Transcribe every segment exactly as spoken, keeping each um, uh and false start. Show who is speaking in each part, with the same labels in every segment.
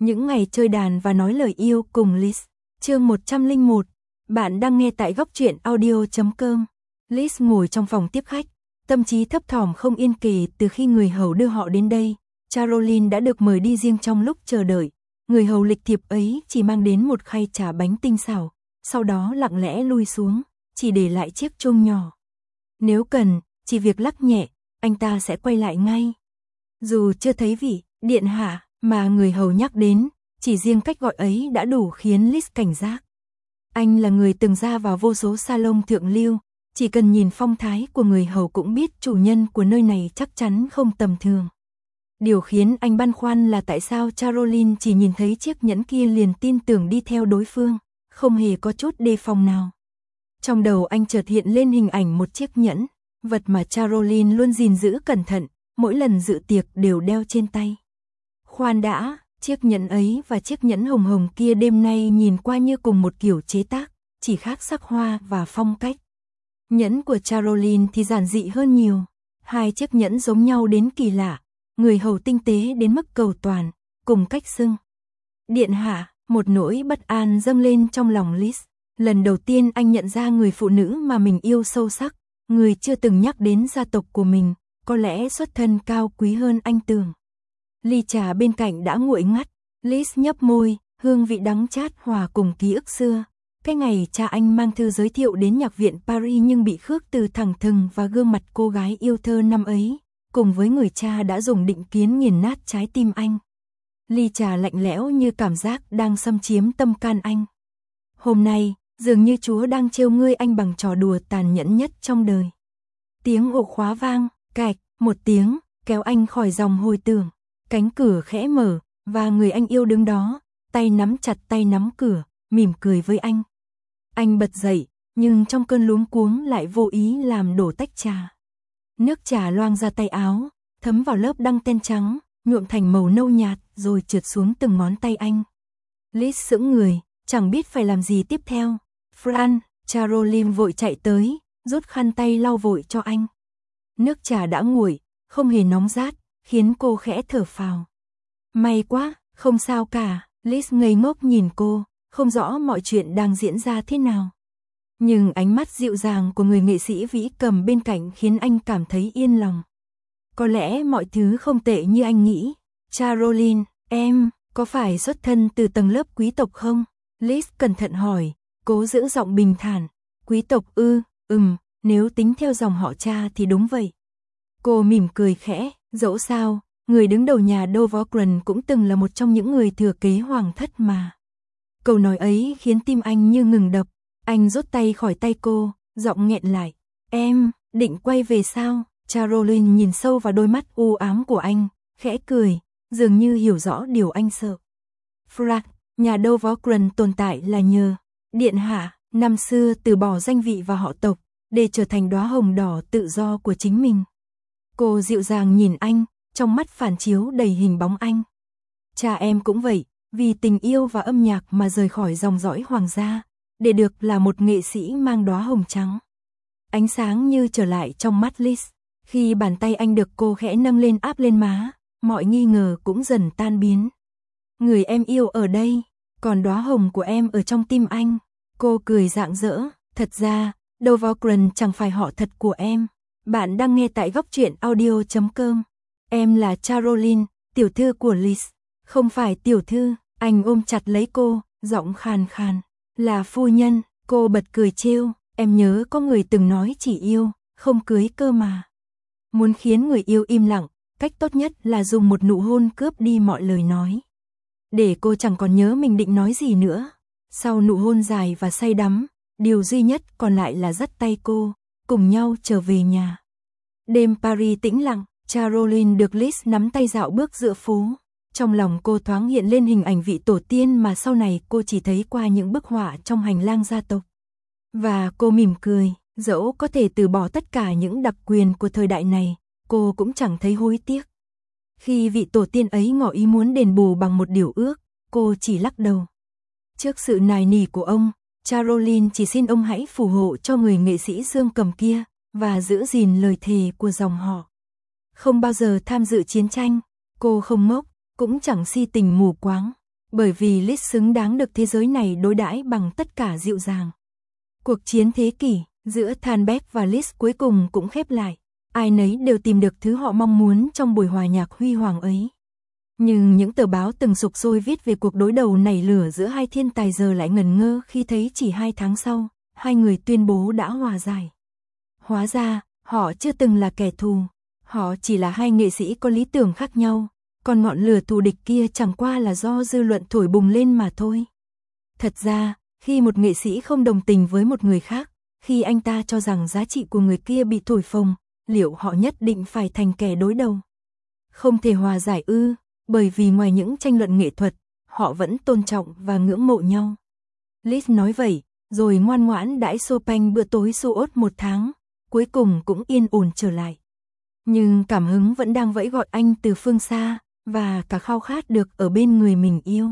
Speaker 1: Những ngày chơi đàn và nói lời yêu cùng Liz. Chương một trăm lẻ một. Bạn đang nghe tại góc truyện audio chấm com. Liz ngồi trong phòng tiếp khách, tâm trí thấp thỏm không yên kể từ khi người hầu đưa họ đến đây. Caroline đã được mời đi riêng trong lúc chờ đợi. Người hầu lịch thiệp ấy chỉ mang đến một khay trà bánh tinh xảo, sau đó lặng lẽ lui xuống, chỉ để lại chiếc chuông nhỏ. Nếu cần, chỉ việc lắc nhẹ, anh ta sẽ quay lại ngay. Dù chưa thấy vị điện hạ mà người hầu nhắc đến, chỉ riêng cách gọi ấy đã đủ khiến Liz cảnh giác. Anh là người từng ra vào vô số salon thượng lưu, chỉ cần nhìn phong thái của người hầu cũng biết chủ nhân của nơi này chắc chắn không tầm thường. Điều khiến anh băn khoăn là tại sao Caroline chỉ nhìn thấy chiếc nhẫn kia liền tin tưởng đi theo đối phương, không hề có chút đề phòng nào. Trong đầu anh chợt hiện lên hình ảnh một chiếc nhẫn, vật mà Caroline luôn gìn giữ cẩn thận, mỗi lần dự tiệc đều đeo trên tay. Khoan đã, chiếc nhẫn ấy và chiếc nhẫn hồng hồng kia đêm nay nhìn qua như cùng một kiểu chế tác, chỉ khác sắc hoa và phong cách. Nhẫn của Caroline thì giản dị hơn nhiều, hai chiếc nhẫn giống nhau đến kỳ lạ, người hầu tinh tế đến mức cầu toàn, cùng cách xưng. Điện hạ, một nỗi bất an dâng lên trong lòng Liz. Lần đầu tiên anh nhận ra người phụ nữ mà mình yêu sâu sắc, người chưa từng nhắc đến gia tộc của mình, có lẽ xuất thân cao quý hơn anh tưởng. Ly trà bên cạnh đã nguội ngắt, Liz nhấp môi, hương vị đắng chát hòa cùng ký ức xưa. Cái ngày cha anh mang thư giới thiệu đến nhạc viện Paris nhưng bị khước từ thẳng thừng và gương mặt cô gái yêu thơ năm ấy, cùng với người cha đã dùng định kiến nghiền nát trái tim anh. Ly trà lạnh lẽo như cảm giác đang xâm chiếm tâm can anh. Hôm nay, dường như Chúa đang trêu ngươi anh bằng trò đùa tàn nhẫn nhất trong đời. Tiếng ổ khóa vang, cạch, một tiếng, kéo anh khỏi dòng hồi tưởng. Cánh cửa khẽ mở, và người anh yêu đứng đó, tay nắm chặt tay nắm cửa, mỉm cười với anh. Anh bật dậy, nhưng trong cơn luống cuống lại vô ý làm đổ tách trà. Nước trà loang ra tay áo, thấm vào lớp đăng ten trắng, nhuộm thành màu nâu nhạt rồi trượt xuống từng ngón tay anh. Liz sững người, chẳng biết phải làm gì tiếp theo. Fran, Caroline vội chạy tới, rút khăn tay lau vội cho anh. Nước trà đã nguội, không hề nóng rát, khiến cô khẽ thở phào. May quá, không sao cả. Liz ngây ngốc nhìn cô, không rõ mọi chuyện đang diễn ra thế nào. Nhưng ánh mắt dịu dàng của người nghệ sĩ vĩ cầm bên cạnh khiến anh cảm thấy yên lòng. Có lẽ mọi thứ không tệ như anh nghĩ. Caroline, em, có phải xuất thân từ tầng lớp quý tộc không? Liz cẩn thận hỏi, cố giữ giọng bình thản. Quý tộc ư, ừm, nếu tính theo dòng họ cha thì đúng vậy. Cô mỉm cười khẽ, dẫu sao, người đứng đầu nhà Dovogren cũng từng là một trong những người thừa kế hoàng thất mà. Câu nói ấy khiến tim anh như ngừng đập, anh rút tay khỏi tay cô, giọng nghẹn lại. Em, định quay về sao? Caroline nhìn sâu vào đôi mắt u ám của anh, khẽ cười, dường như hiểu rõ điều anh sợ. Frank, nhà Dovogren tồn tại là nhờ điện hạ, năm xưa từ bỏ danh vị và họ tộc, để trở thành đóa hồng đỏ tự do của chính mình. Cô dịu dàng nhìn anh, trong mắt phản chiếu đầy hình bóng anh. Cha em cũng vậy, vì tình yêu và âm nhạc mà rời khỏi dòng dõi hoàng gia, để được là một nghệ sĩ mang đóa hồng trắng. Ánh sáng như trở lại trong mắt Liz, khi bàn tay anh được cô khẽ nâng lên áp lên má, mọi nghi ngờ cũng dần tan biến. Người em yêu ở đây, còn đóa hồng của em ở trong tim anh. Cô cười rạng rỡ, thật ra, Dovogren chẳng phải họ thật của em. Bạn đang nghe tại góc truyện audio chấm com. Em là Caroline, tiểu thư của Liz. Không phải tiểu thư, anh ôm chặt lấy cô, giọng khàn khàn. Là phu nhân, cô bật cười trêu, em nhớ có người từng nói chỉ yêu, không cưới cơ mà. Muốn khiến người yêu im lặng, cách tốt nhất là dùng một nụ hôn cướp đi mọi lời nói. Để cô chẳng còn nhớ mình định nói gì nữa. Sau nụ hôn dài và say đắm, điều duy nhất còn lại là dắt tay cô, cùng nhau trở về nhà. Đêm Paris tĩnh lặng, Caroline được Liz nắm tay dạo bước giữa phố. Trong lòng cô thoáng hiện lên hình ảnh vị tổ tiên mà sau này cô chỉ thấy qua những bức họa trong hành lang gia tộc. Và cô mỉm cười, dẫu có thể từ bỏ tất cả những đặc quyền của thời đại này, cô cũng chẳng thấy hối tiếc. Khi vị tổ tiên ấy ngỏ ý muốn đền bù bằng một điều ước, cô chỉ lắc đầu. Trước sự nài nỉ của ông, Caroline chỉ xin ông hãy phù hộ cho người nghệ sĩ dương cầm kia, và giữ gìn lời thề của dòng họ. Không bao giờ tham dự chiến tranh, cô không ngốc, cũng chẳng si tình mù quáng. Bởi vì Liz xứng đáng được thế giới này đối đãi bằng tất cả dịu dàng. Cuộc chiến thế kỷ giữa Thunberg và Liz cuối cùng cũng khép lại. Ai nấy đều tìm được thứ họ mong muốn trong buổi hòa nhạc huy hoàng ấy. Nhưng những tờ báo từng sục sôi viết về cuộc đối đầu nảy lửa giữa hai thiên tài giờ lại ngẩn ngơ khi thấy chỉ hai tháng sau, hai người tuyên bố đã hòa giải. Hóa ra, họ chưa từng là kẻ thù. Họ chỉ là hai nghệ sĩ có lý tưởng khác nhau, còn ngọn lửa thù địch kia chẳng qua là do dư luận thổi bùng lên mà thôi. Thật ra, khi một nghệ sĩ không đồng tình với một người khác, khi anh ta cho rằng giá trị của người kia bị thổi phồng, liệu họ nhất định phải thành kẻ đối đầu? Không thể hòa giải ư, bởi vì ngoài những tranh luận nghệ thuật, họ vẫn tôn trọng và ngưỡng mộ nhau. Liz nói vậy, rồi ngoan ngoãn đãi Chopin bữa tối Suốt một tháng, cuối cùng cũng yên ổn trở lại. Nhưng cảm hứng vẫn đang vẫy gọi anh từ phương xa, và cả khao khát được ở bên người mình yêu.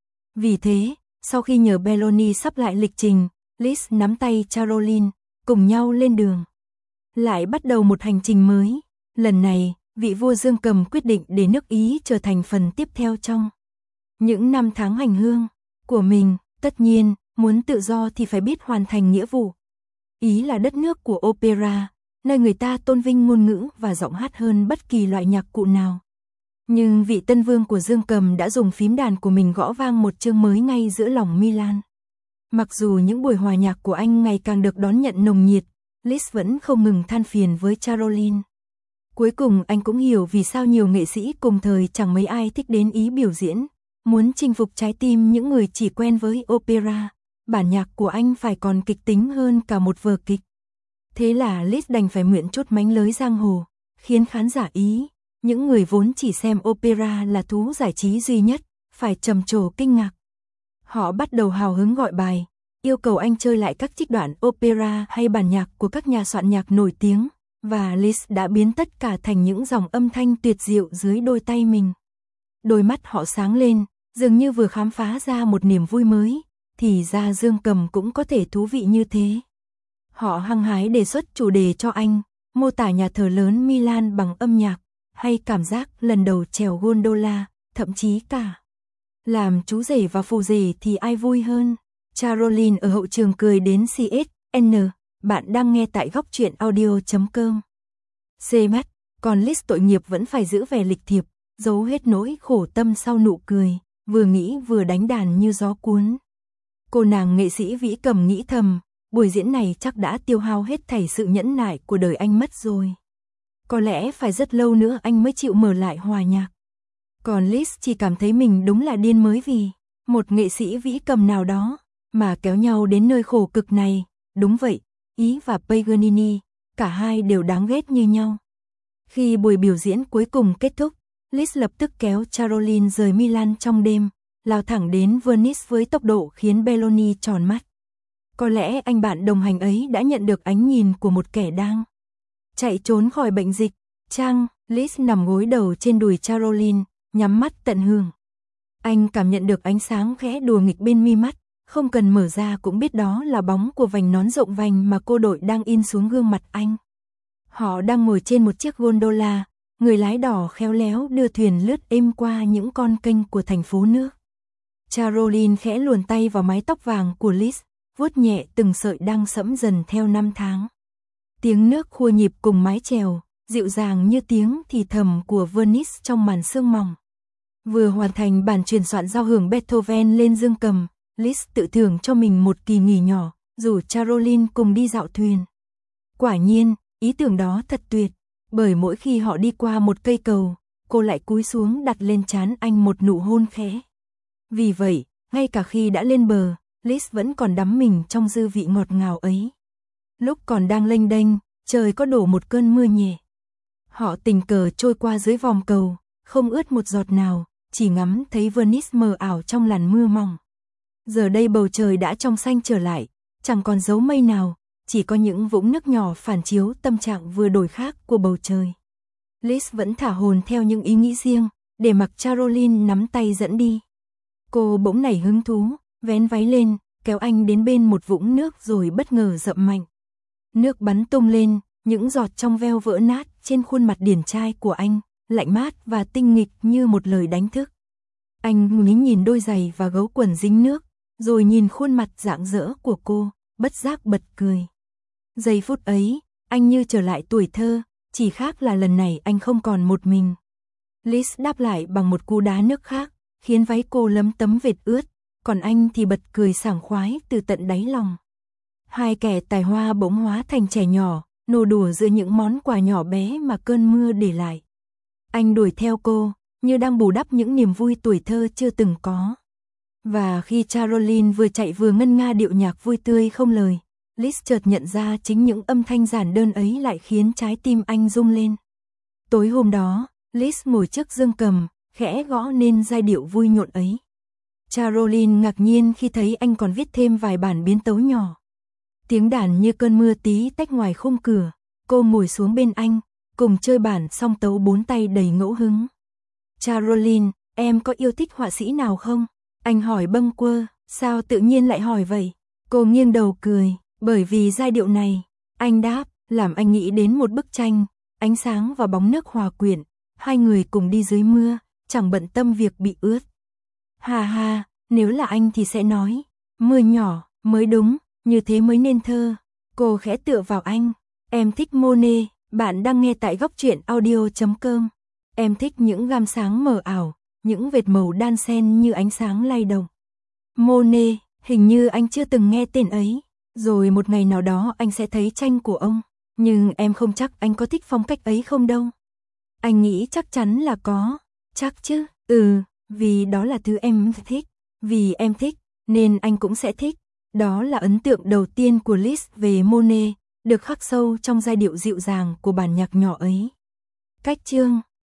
Speaker 1: Vì thế, sau khi nhờ Belloni sắp lại lịch trình, Liz nắm tay Caroline, cùng nhau lên đường. Lại bắt đầu một hành trình mới. Lần này, vị vua Dương Cầm quyết định để nước Ý trở thành phần tiếp theo trong những năm tháng hành hương của mình. Tất nhiên, muốn tự do thì phải biết hoàn thành nghĩa vụ. Ý là đất nước của opera, nơi người ta tôn vinh ngôn ngữ và giọng hát hơn bất kỳ loại nhạc cụ nào. Nhưng vị tân vương của Dương Cầm đã dùng phím đàn của mình gõ vang một chương mới ngay giữa lòng Milan. Mặc dù những buổi hòa nhạc của anh ngày càng được đón nhận nồng nhiệt, Liz vẫn không ngừng than phiền với Caroline. Cuối cùng anh cũng hiểu vì sao nhiều nghệ sĩ cùng thời chẳng mấy ai thích đến Ý biểu diễn, muốn chinh phục trái tim những người chỉ quen với opera. Bản nhạc của anh phải còn kịch tính hơn cả một vở kịch. Thế là Liz đành phải mượn chút mánh lới giang hồ, khiến khán giả Ý, những người vốn chỉ xem opera là thú giải trí duy nhất, phải trầm trồ kinh ngạc. Họ bắt đầu hào hứng gọi bài, yêu cầu anh chơi lại các trích đoạn opera hay bản nhạc của các nhà soạn nhạc nổi tiếng, và Liz đã biến tất cả thành những dòng âm thanh tuyệt diệu dưới đôi tay mình. Đôi mắt họ sáng lên, dường như vừa khám phá ra một niềm vui mới, thì ra Dương Cầm cũng có thể thú vị như thế. Họ hăng hái đề xuất chủ đề cho anh, mô tả nhà thờ lớn Milan bằng âm nhạc, hay cảm giác lần đầu trèo gondola, thậm chí cả làm chú rể và phù rể thì ai vui hơn. Caroline ở hậu trường cười đến xê ét en, bạn đang nghe tại góc truyện audio chấm com. Xê mắt, còn Liz tội nghiệp vẫn phải giữ vẻ lịch thiệp, giấu hết nỗi khổ tâm sau nụ cười, vừa nghĩ vừa đánh đàn như gió cuốn. Cô nàng nghệ sĩ Vĩ Cầm nghĩ thầm, buổi diễn này chắc đã tiêu hao hết thảy sự nhẫn nại của đời anh mất rồi. Có lẽ phải rất lâu nữa anh mới chịu mở lại hòa nhạc. Còn Liz chỉ cảm thấy mình đúng là điên mới vì một nghệ sĩ Vĩ Cầm nào đó mà kéo nhau đến nơi khổ cực này. Đúng vậy, Ý và Paganini, cả hai đều đáng ghét như nhau. Khi buổi biểu diễn cuối cùng kết thúc, Liz lập tức kéo Caroline rời Milan trong đêm, lao thẳng đến Venice với tốc độ khiến Belloni tròn mắt. Có lẽ anh bạn đồng hành ấy đã nhận được ánh nhìn của một kẻ đang chạy trốn khỏi bệnh dịch. Chăng, Liz nằm gối đầu trên đùi Caroline, nhắm mắt tận hưởng. Anh cảm nhận được ánh sáng khẽ đùa nghịch bên mi mắt, không cần mở ra cũng biết đó là bóng của vành nón rộng vành mà cô đội đang in xuống gương mặt anh. Họ đang ngồi trên một chiếc gondola, người lái đò khéo léo đưa thuyền lướt êm qua những con kênh của thành phố nước. Caroline khẽ luồn tay vào mái tóc vàng của Liz, vuốt nhẹ từng sợi đang sẫm dần theo năm tháng. Tiếng nước khua nhịp cùng mái chèo, dịu dàng như tiếng thì thầm của Venice trong màn sương mỏng. Vừa hoàn thành bản truyền soạn giao hưởng Beethoven lên Dương Cầm, Liz tự thưởng cho mình một kỳ nghỉ nhỏ, rủ Caroline cùng đi dạo thuyền. Quả nhiên, ý tưởng đó thật tuyệt, bởi mỗi khi họ đi qua một cây cầu, cô lại cúi xuống đặt lên trán anh một nụ hôn khẽ. Vì vậy, ngay cả khi đã lên bờ, Liz vẫn còn đắm mình trong dư vị ngọt ngào ấy. Lúc còn đang lênh đênh, trời có đổ một cơn mưa nhẹ. Họ tình cờ trôi qua dưới vòm cầu, không ướt một giọt nào, chỉ ngắm thấy Venice mờ ảo trong làn mưa mỏng. Giờ đây bầu trời đã trong xanh trở lại, chẳng còn dấu mây nào, chỉ có những vũng nước nhỏ phản chiếu tâm trạng vừa đổi khác của bầu trời. Liz vẫn thả hồn theo những ý nghĩ riêng, để mặc Caroline nắm tay dẫn đi. Cô bỗng nảy hứng thú, vén váy lên, kéo anh đến bên một vũng nước rồi bất ngờ dậm mạnh. Nước bắn tung lên, những giọt trong veo vỡ nát trên khuôn mặt điển trai của anh, lạnh mát và tinh nghịch như một lời đánh thức. Anh ngước nhìn đôi giày và gấu quần dính nước, rồi nhìn khuôn mặt rạng rỡ của cô, bất giác bật cười. Giây phút ấy, anh như trở lại tuổi thơ, chỉ khác là lần này anh không còn một mình. Liz đáp lại bằng một cú đá nước khác, khiến váy cô lấm tấm vệt ướt, còn anh thì bật cười sảng khoái từ tận đáy lòng. Hai kẻ tài hoa bỗng hóa thành trẻ nhỏ, nô đùa giữa những món quà nhỏ bé mà cơn mưa để lại. Anh đuổi theo cô, như đang bù đắp những niềm vui tuổi thơ chưa từng có. Và khi Caroline vừa chạy vừa ngân nga điệu nhạc vui tươi không lời, Liz chợt nhận ra chính những âm thanh giản đơn ấy lại khiến trái tim anh rung lên. Tối hôm đó, Liz ngồi trước dương cầm, khẽ gõ nên giai điệu vui nhộn ấy. Caroline ngạc nhiên khi thấy anh còn viết thêm vài bản biến tấu nhỏ. Tiếng đàn như cơn mưa tí tách ngoài khung cửa, cô ngồi xuống bên anh, cùng chơi bản song tấu bốn tay đầy ngẫu hứng. Caroline, em có yêu thích họa sĩ nào không? Anh hỏi bâng quơ, sao tự nhiên lại hỏi vậy? Cô nghiêng đầu cười, bởi vì giai điệu này. Anh đáp, làm anh nghĩ đến một bức tranh, ánh sáng và bóng nước hòa quyện, hai người cùng đi dưới mưa, chẳng bận tâm việc bị ướt. Hà hà, nếu là anh thì sẽ nói, mưa nhỏ, mới đúng, như thế mới nên thơ. Cô khẽ tựa vào anh, em thích Monet, bạn đang nghe tại góc truyện audio chấm com. Em thích những gam sáng mờ ảo, những vệt màu đan xen như ánh sáng lay động. Monet, hình như anh chưa từng nghe tên ấy, rồi một ngày nào đó anh sẽ thấy tranh của ông, nhưng em không chắc anh có thích phong cách ấy không đâu. Anh nghĩ chắc chắn là có, chắc chứ, ừ, vì đó là thứ em thích, vì em thích, nên anh cũng sẽ thích. Đó là ấn tượng đầu tiên của Liz về Monet, được khắc sâu trong giai điệu dịu dàng của bản nhạc nhỏ ấy. Cách chương